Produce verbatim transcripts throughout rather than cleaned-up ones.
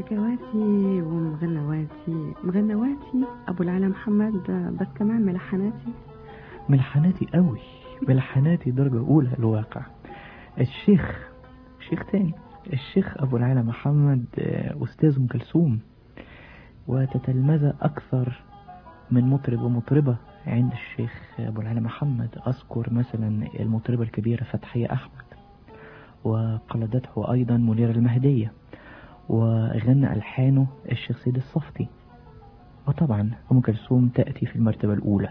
حكواتي ومغنواتي. مغنواتي أبو العلا محمد، بس كمان ملحناتي. ملحناتي قوي، ملحناتي درجة أولى الواقع. الشيخ شيخ تاني، الشيخ أبو العلا محمد أستاذ أم كلثوم، وتتلمذ أكثر من مطرب ومطربة عند الشيخ أبو العلا محمد. أذكر مثلا المطربة الكبيرة فتحية أحمد، وقلدته أيضا منيرة المهدية، وغنى ألحانه الشيخ سيد الصفتي، وطبعا أم كلثوم تأتي في المرتبة الأولى.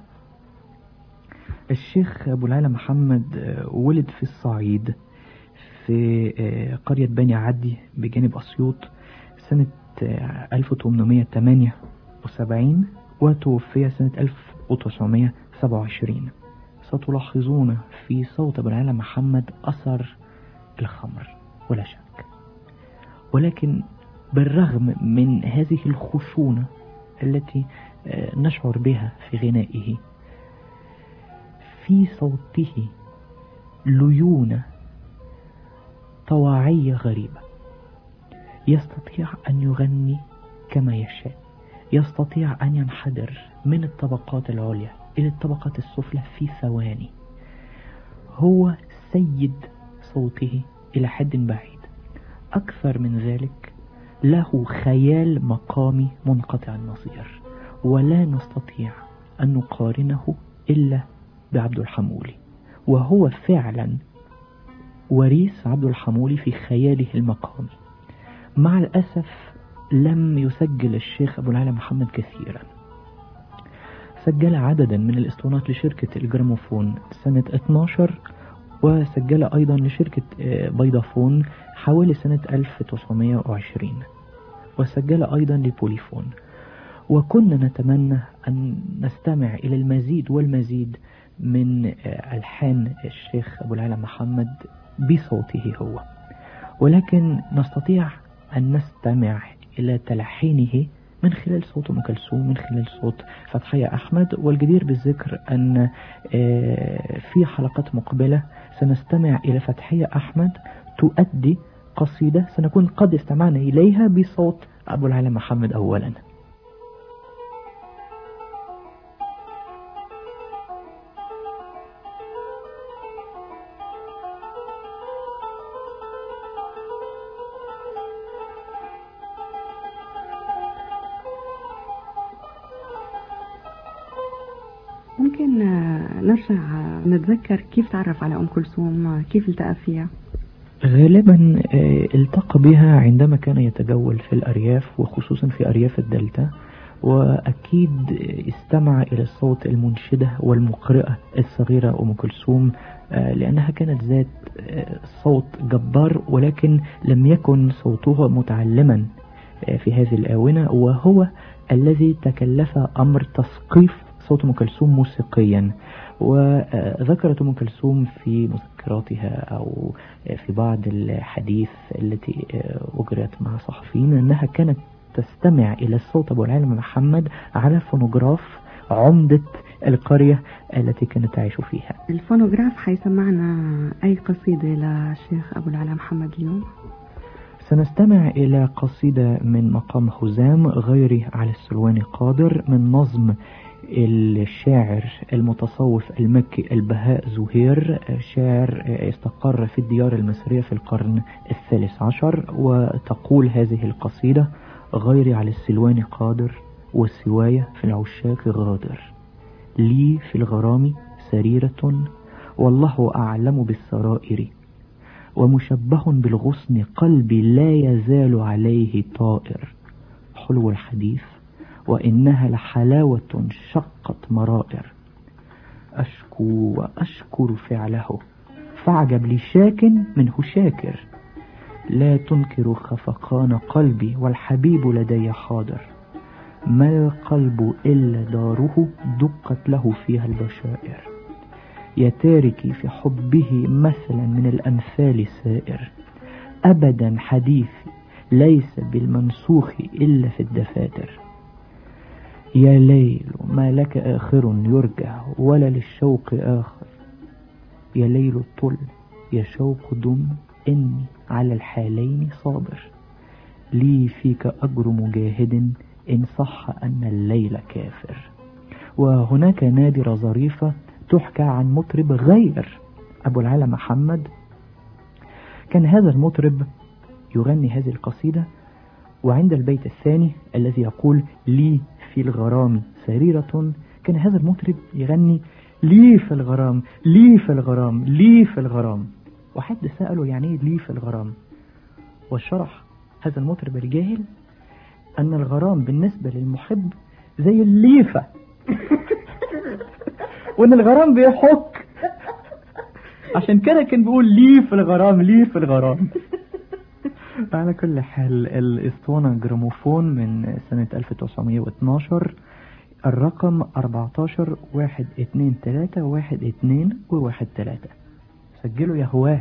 الشيخ أبو العلا محمد ولد في الصعيد في قرية بني عدي بجانب أسيوط سنة ألف وثمانمائة وثمانية وسبعين، وتوفي سنة ألف وتسعمائة وسبعة وعشرين. ستلاحظون في صوت أبو العلا محمد أثر الخمر ولا شك، ولكن بالرغم من هذه الخشونة التي نشعر بها في غنائه، في صوته ليونة طواعية غريبة. يستطيع أن يغني كما يشاء، يستطيع أن ينحدر من الطبقات العليا إلى الطبقات السفلى في ثواني. هو سيد صوته إلى حد بعيد. أكثر من ذلك، له خيال مقامي منقطع النظير، ولا نستطيع أن نقارنه إلا بعبد الحمولي، وهو فعلا وريث عبد الحمولي في خياله المقامي. مع الأسف لم يسجل الشيخ أبو العلا محمد كثيرا. سجل عددا من الاسطوانات لشركة الجراموفون سنة اثناشر، وسجل أيضا لشركة بيضافون حوالي سنة ألف وتسعمائة وعشرين، وسجل أيضا لبوليفون. وكنا نتمنى أن نستمع إلى المزيد والمزيد من ألحان الشيخ أبو العلا محمد بصوته هو، ولكن نستطيع أن نستمع إلى تلحينه من خلال صوت أم كلثوم، من خلال صوت فتحية أحمد. والجدير بالذكر أن في حلقات مقبلة سنستمع إلى فتحية أحمد تؤدي قصيدة سنكون قد استمعنا إليها بصوت أبو العلا محمد أولا. ممكن نرجع نتذكر كيف تعرف على أم كلثوم، كيف التقى فيها؟ غالبا التقى بها عندما كان يتجول في الأرياف، وخصوصا في أرياف الدلتا، وأكيد استمع إلى الصوت المنشدة والمقرئة الصغيرة أم كلثوم، لأنها كانت ذات صوت جبار، ولكن لم يكن صوتها متعلما في هذه الآونة، وهو الذي تكلف أمر تثقيف صوت أم كلثوم موسيقيا. وذكرت أم كلثوم في مذكراتها أو في بعض الحديث التي أجرت مع صحفيين أنها كانت تستمع إلى الصوت أبو العلا محمد على فونوغراف عمدة القرية التي كانت تعيش فيها. الفونوغراف حيسمعنا أي قصيدة للشيخ أبو العلا محمد اليوم؟ سنستمع إلى قصيدة من مقام هزام غيري على السلواني قادر، من نظم الشاعر المتصوف المكي البهاء زهير، شاعر استقر في الديار المصرية في القرن الثالث عشر. وتقول هذه القصيدة: غيري على السلوان قادر، والسواية في العشاق غادر، لي في الغرام سريرة، والله أعلم بالسرائر، ومشبه بالغصن قلبي لا يزال عليه طائر، حلو الحديث وإنها لحلاوة شقت مرائر، أشكو وأشكر فعله، فاعجب لشاك منه شاكر، لا تنكر خفقان قلبي والحبيب لدي حاضر، ما القلب إلا داره دقت له فيها البشائر، يا تاركي في حبه مثلا من الأمثال سائر، أبدا حديثي ليس بالمنسوخ إلا في الدفاتر، يا ليل ما لك آخر يرجع ولا للشوق آخر، يا ليل الطل يا شوق دم إني على الحالين صابر، لي فيك أجر مجاهد إن صح أن الليل كافر. وهناك نادرة ظريفة تحكى عن مطرب غير أبو العلا محمد. كان هذا المطرب يغني هذه القصيدة، وعند البيت الثاني الذي يقول لي في الغرام سريرة، كان هذا المطرب يغني لي في الغرام لي في الغرام لي في الغرام. وحد سأله يعني ايه لي في الغرام، والشرح هذا المطرب الجاهل أن الغرام بالنسبة للمحب زي الليفة وأن الغرام بيحك، عشان كده كان بيقول لي في الغرام لي في الغرام. على كل حال، الاسطوانة جراموفون من سنة ألف وتسعمائة واثناشر، الرقم أربعتاشر واحد اتنين تلاتة واحد اتنين وواحد تلاتة. سجلوا يا هواه.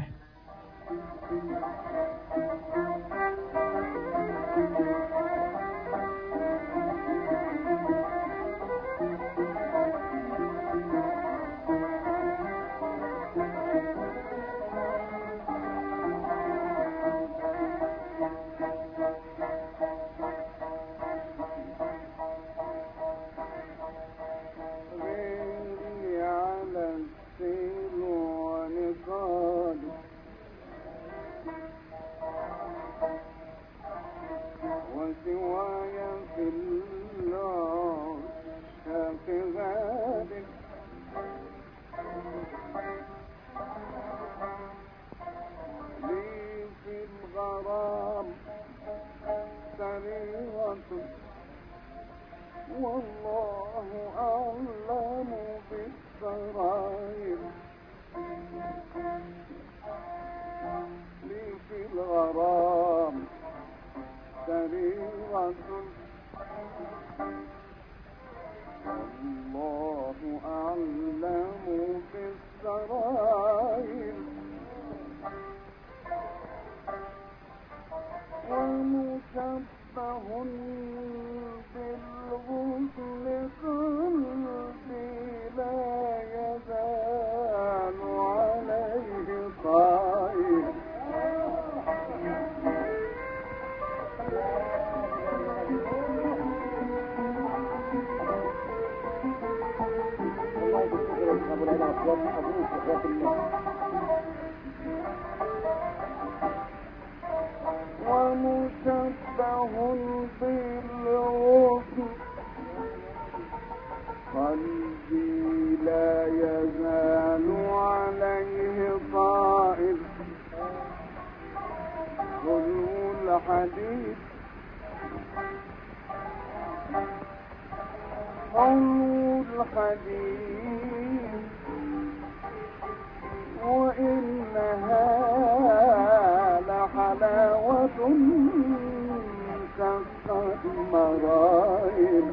والله أعلم بالسرائر، لي في الغرام سريرة، والله أعلم بالسرائر، ومشبه بالغصن قلبي لا يزال عليه طائر. ومشبه بالغصن قلبي لا يزال عليه طائر. خذوا الحديث خذوا الحديث وإنها لحلاوة كالمرايل.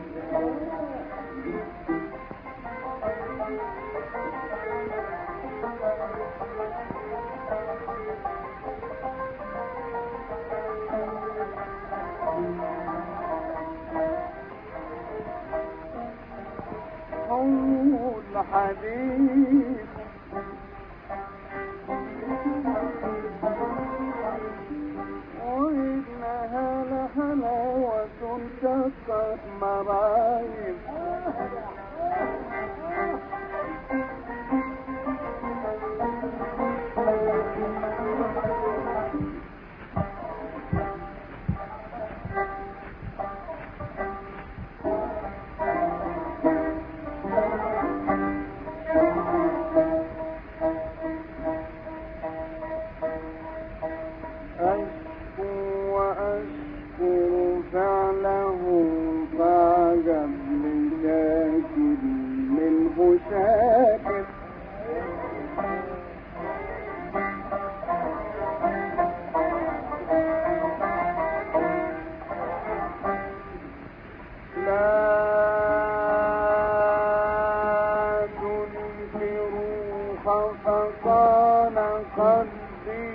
خذوا الحديث وإنها لحلاوة كالمرايل. شاكر لا تنكروا خفقان قلبي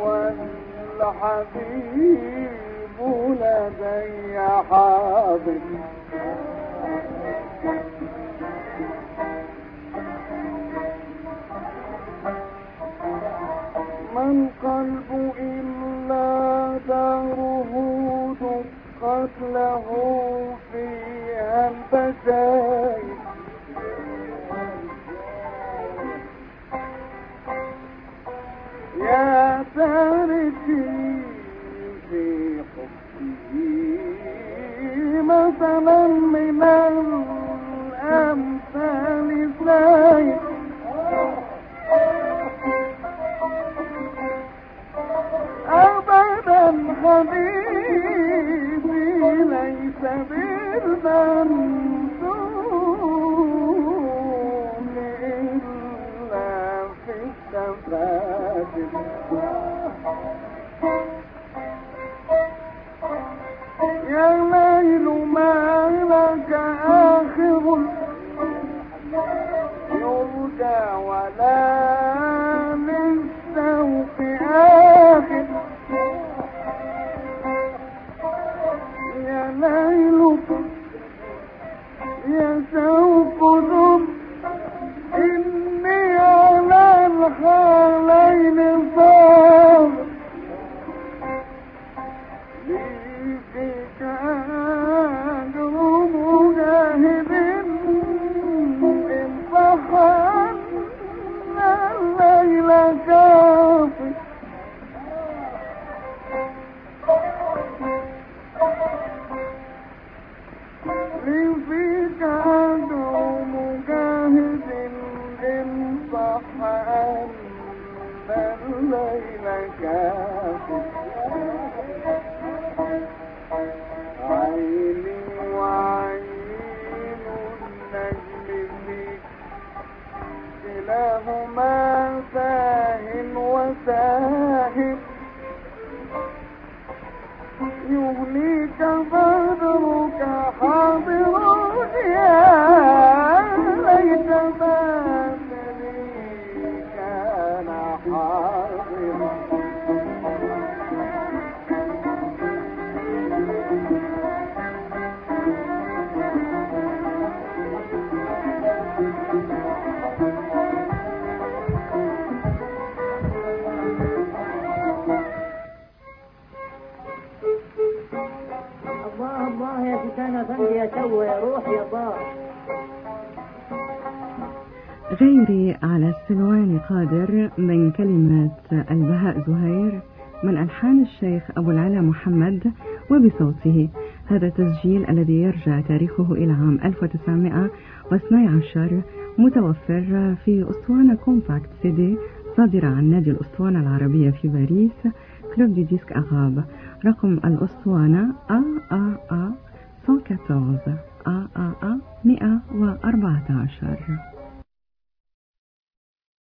والحبيب لدي حاضر. ما القلب إلا داره البشاير يا تاركي في حبه مثلا من الأمثال ساير أبدا حبيبي ليس بالمنصوم إلا في التفاتر يا ليل ما لك آخر يرجى ولا للشوق آخر يا ليل يا شوق ذم إني على الحالين صار لي فيك أجر مجاهد إن صح أن الليل كافي لي فيك أجر مجاهد إن صح أن الليل كافي عيني وعين النجم فيك كلاهما ساه وساهب يغنيك بدرك حاضر يا ليت بدري كان حاضرا الله الله يا فتانا فندي يا تو يا روح يا بار. غيري على السلوان قادر من كلمات البهاء زهير من ألحان الشيخ أبو العلا محمد وبصوته. هذا تسجيل الذي يرجع تاريخه إلى عام ألف وتسعمائة واثني عشر متوفر في أسطوانة كومباكت سيدي صادرة عن نادي الأسطوانة العربية في باريس كلوب دي ديسك أغاب. رقم الأسطوانة آ آ آ مئة وأربعة عشر.